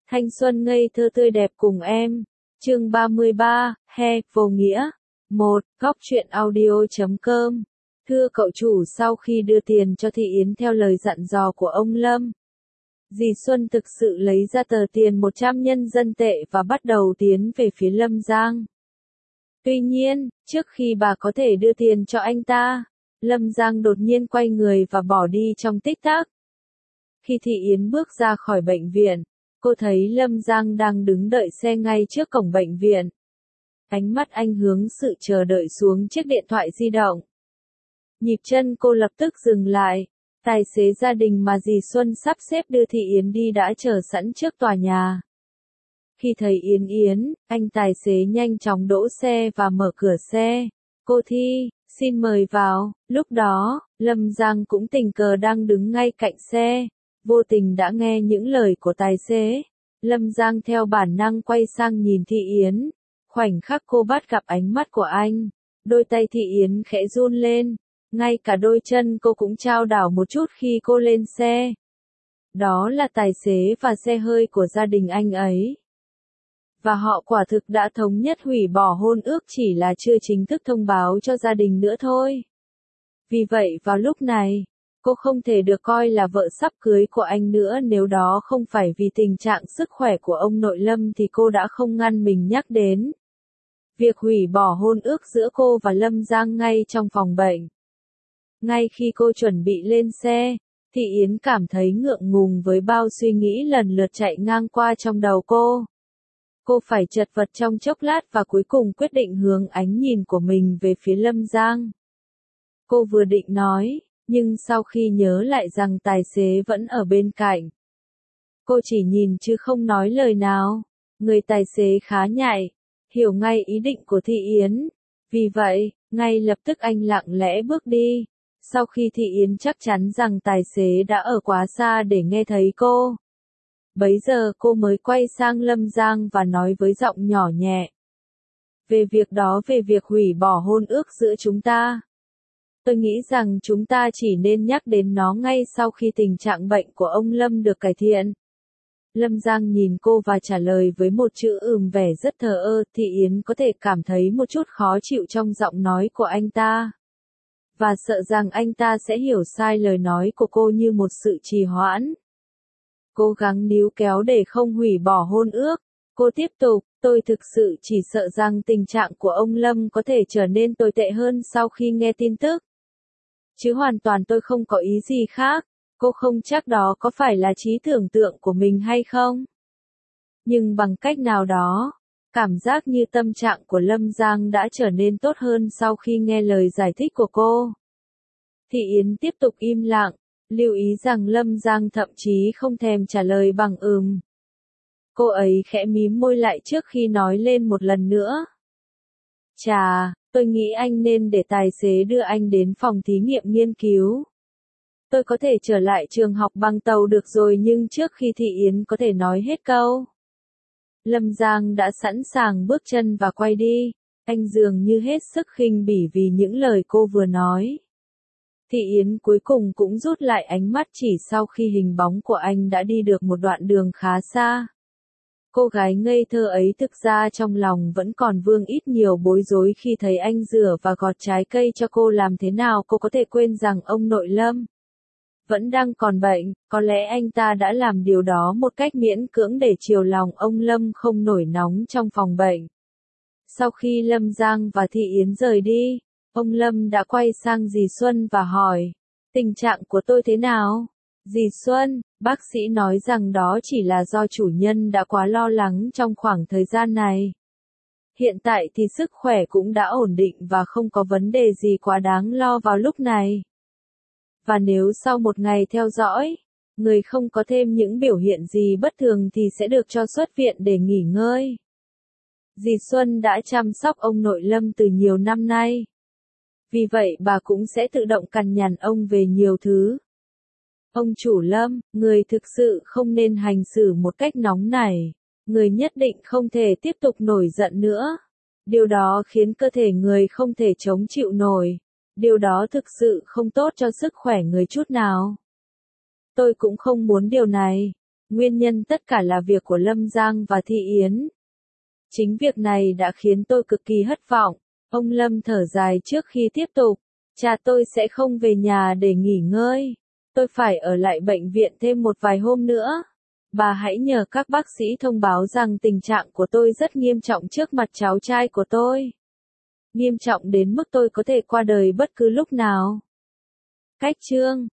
Thanh xuân ngây thơ tươi đẹp cùng em. Chương 33, He, vô nghĩa. 1. Góc truyện audio.com. Thưa cậu chủ, sau khi đưa tiền cho Thị Yến theo lời dặn dò của ông Lâm, dì Xuân thực sự lấy ra tờ tiền 100 nhân dân tệ và bắt đầu tiến về phía Lâm Giang. Tuy nhiên, trước khi bà có thể đưa tiền cho anh ta, Lâm Giang đột nhiên quay người và bỏ đi trong tích tắc. Khi Thị Yến bước ra khỏi bệnh viện, cô thấy Lâm Giang đang đứng đợi xe ngay trước cổng bệnh viện. Ánh mắt anh hướng sự chờ đợi xuống chiếc điện thoại di động. Nhịp chân cô lập tức dừng lại. Tài xế gia đình mà dì Xuân sắp xếp đưa Thị Yến đi đã chờ sẵn trước tòa nhà. Khi thấy Yến, anh tài xế nhanh chóng đỗ xe và mở cửa xe. Cô Thi, xin mời vào. Lúc đó, Lâm Giang cũng tình cờ đang đứng ngay cạnh xe. Vô tình đã nghe những lời của tài xế. Lâm Giang theo bản năng quay sang nhìn Thị Yến. Khoảnh khắc cô bắt gặp ánh mắt của anh, đôi tay Thị Yến khẽ run lên. Ngay cả đôi chân cô cũng chao đảo một chút khi cô lên xe. Đó là tài xế và xe hơi của gia đình anh ấy. Và họ quả thực đã thống nhất hủy bỏ hôn ước, chỉ là chưa chính thức thông báo cho gia đình nữa thôi. Vì vậy vào lúc này, cô không thể được coi là vợ sắp cưới của anh nữa. Nếu đó không phải vì tình trạng sức khỏe của ông nội Lâm thì cô đã không ngăn mình nhắc đến việc hủy bỏ hôn ước giữa cô và Lâm Giang ngay trong phòng bệnh. Ngay khi cô chuẩn bị lên xe, Thị Yến cảm thấy ngượng ngùng với bao suy nghĩ lần lượt chạy ngang qua trong đầu cô. Cô phải chật vật trong chốc lát và cuối cùng quyết định hướng ánh nhìn của mình về phía Lâm Giang. Cô vừa định nói, nhưng sau khi nhớ lại rằng tài xế vẫn ở bên cạnh, cô chỉ nhìn chứ không nói lời nào. Người tài xế khá nhạy, hiểu ngay ý định của Thị Yến. Vì vậy, ngay lập tức anh lặng lẽ bước đi. Sau khi Thị Yến chắc chắn rằng tài xế đã ở quá xa để nghe thấy cô, bấy giờ cô mới quay sang Lâm Giang và nói với giọng nhỏ nhẹ. Về việc hủy bỏ hôn ước giữa chúng ta. Tôi nghĩ rằng chúng ta chỉ nên nhắc đến nó ngay sau khi tình trạng bệnh của ông Lâm được cải thiện. Lâm Giang nhìn cô và trả lời với một chữ vẻ rất thờ ơ. Thị Yến có thể cảm thấy một chút khó chịu trong giọng nói của anh ta, và sợ rằng anh ta sẽ hiểu sai lời nói của cô như một sự trì hoãn. Cố gắng níu kéo để không hủy bỏ hôn ước, cô tiếp tục, tôi thực sự chỉ sợ rằng tình trạng của ông Lâm có thể trở nên tồi tệ hơn sau khi nghe tin tức. Chứ hoàn toàn tôi không có ý gì khác. Cô không chắc đó có phải là trí tưởng tượng của mình hay không. Nhưng bằng cách nào đó, cảm giác như tâm trạng của Lâm Giang đã trở nên tốt hơn sau khi nghe lời giải thích của cô. Thị Yến tiếp tục im lặng, lưu ý rằng Lâm Giang thậm chí không thèm trả lời bằng Cô ấy khẽ mím môi lại trước khi nói lên một lần nữa. Chà, tôi nghĩ anh nên để tài xế đưa anh đến phòng thí nghiệm nghiên cứu. Tôi có thể trở lại trường học bằng tàu được rồi. Nhưng trước khi Thị Yến có thể nói hết câu, Lâm Giang đã sẵn sàng bước chân và quay đi. Anh dường như hết sức khinh bỉ vì những lời cô vừa nói. Thị Yến cuối cùng cũng rút lại ánh mắt chỉ sau khi hình bóng của anh đã đi được một đoạn đường khá xa. Cô gái ngây thơ ấy thực ra trong lòng vẫn còn vương ít nhiều bối rối khi thấy anh rửa và gọt trái cây cho cô. Làm thế nào cô có thể quên rằng ông nội Lâm vẫn đang còn bệnh. Có lẽ anh ta đã làm điều đó một cách miễn cưỡng để chiều lòng ông Lâm không nổi nóng trong phòng bệnh. Sau khi Lâm Giang và Thị Yến rời đi, ông Lâm đã quay sang dì Xuân và hỏi, tình trạng của tôi thế nào? Dì Xuân, bác sĩ nói rằng đó chỉ là do chủ nhân đã quá lo lắng trong khoảng thời gian này. Hiện tại thì sức khỏe cũng đã ổn định và không có vấn đề gì quá đáng lo vào lúc này. Và nếu sau một ngày theo dõi, người không có thêm những biểu hiện gì bất thường thì sẽ được cho xuất viện để nghỉ ngơi. Dì Xuân đã chăm sóc ông nội Lâm từ nhiều năm nay. Vì vậy bà cũng sẽ tự động cằn nhằn ông về nhiều thứ. Ông chủ Lâm, người thực sự không nên hành xử một cách nóng nảy. Người nhất định không thể tiếp tục nổi giận nữa. Điều đó khiến cơ thể người không thể chống chịu nổi. Điều đó thực sự không tốt cho sức khỏe người chút nào. Tôi cũng không muốn điều này. Nguyên nhân tất cả là việc của Lâm Giang và Thị Yến. Chính việc này đã khiến tôi cực kỳ thất vọng. Ông Lâm thở dài trước khi tiếp tục. Cha tôi sẽ không về nhà để nghỉ ngơi. Tôi phải ở lại bệnh viện thêm một vài hôm nữa. Bà hãy nhờ các bác sĩ thông báo rằng tình trạng của tôi rất nghiêm trọng trước mặt cháu trai của tôi. Nghiêm trọng đến mức tôi có thể qua đời bất cứ lúc nào. Cách chương